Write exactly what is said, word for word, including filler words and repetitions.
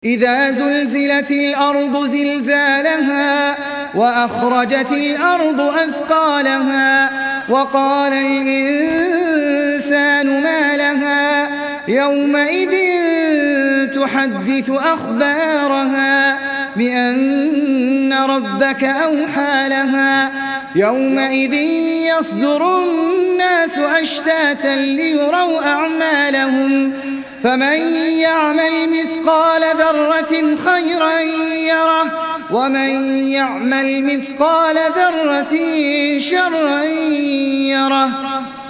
إذا زلزلت الأرض زلزالها وأخرجت الأرض أثقالها وقال الإنسان ما لها يومئذ تحدث أخبارها بأن ربك أوحى لها يومئذ يصدر الناس أشتاتا ليروا أعمالهم فمن يعمل مثقال ذرة خيرا يره ومن يعمل مثقال ذرة شرا يره.